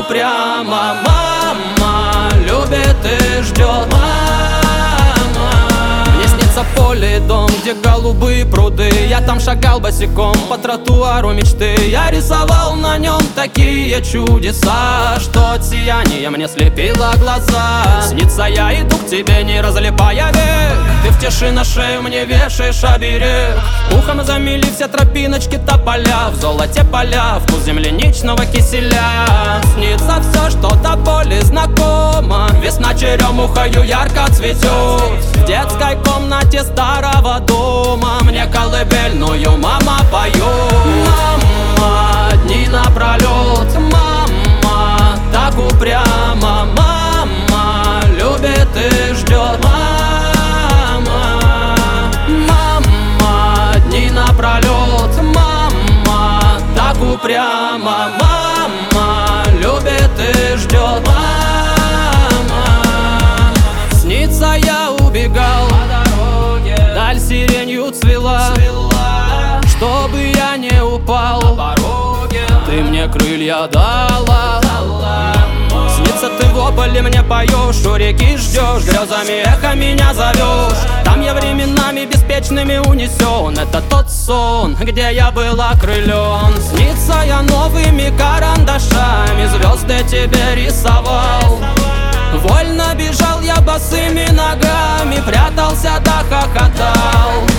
упрямо. Мама любит и ждет. Мне снится поле и дом, где голубые пруды. Я там шагал босиком по тротуару мечты. Я рисовал на нем такие чудеса, что от сияния мне слепило глаза. Снится, я иду к тебе, не разлипая век. Ты в тиши на шею мне вешаешь оберег. Ухом замели все тропиночки тополя. В золоте поля, вкус земляничного киселя. Снится все, что до боли знакомо. Весна черемухою ярко цветет. В детской комнате старого дома мне колыбельную мама поет. Мама, дни напролет. Мама, так упрямо. Мама любит и ждет. Мама, дни напролет. Мама, так упрямо. Мама любит и ждет. Снится, я убегал, даль сиренью цвела, чтобы я не упал. Ты мне крылья дала. Снится, ты в ополе мне поешь, у реки ждешь, грезами эхо меня зовешь. Там я временами беспечными унесен. Это тот сон, где я был окрылен. Снится, я новыми карандашами звезды тебе рисовал. Вольно бежал я босыми ногами, прятался да хохотал.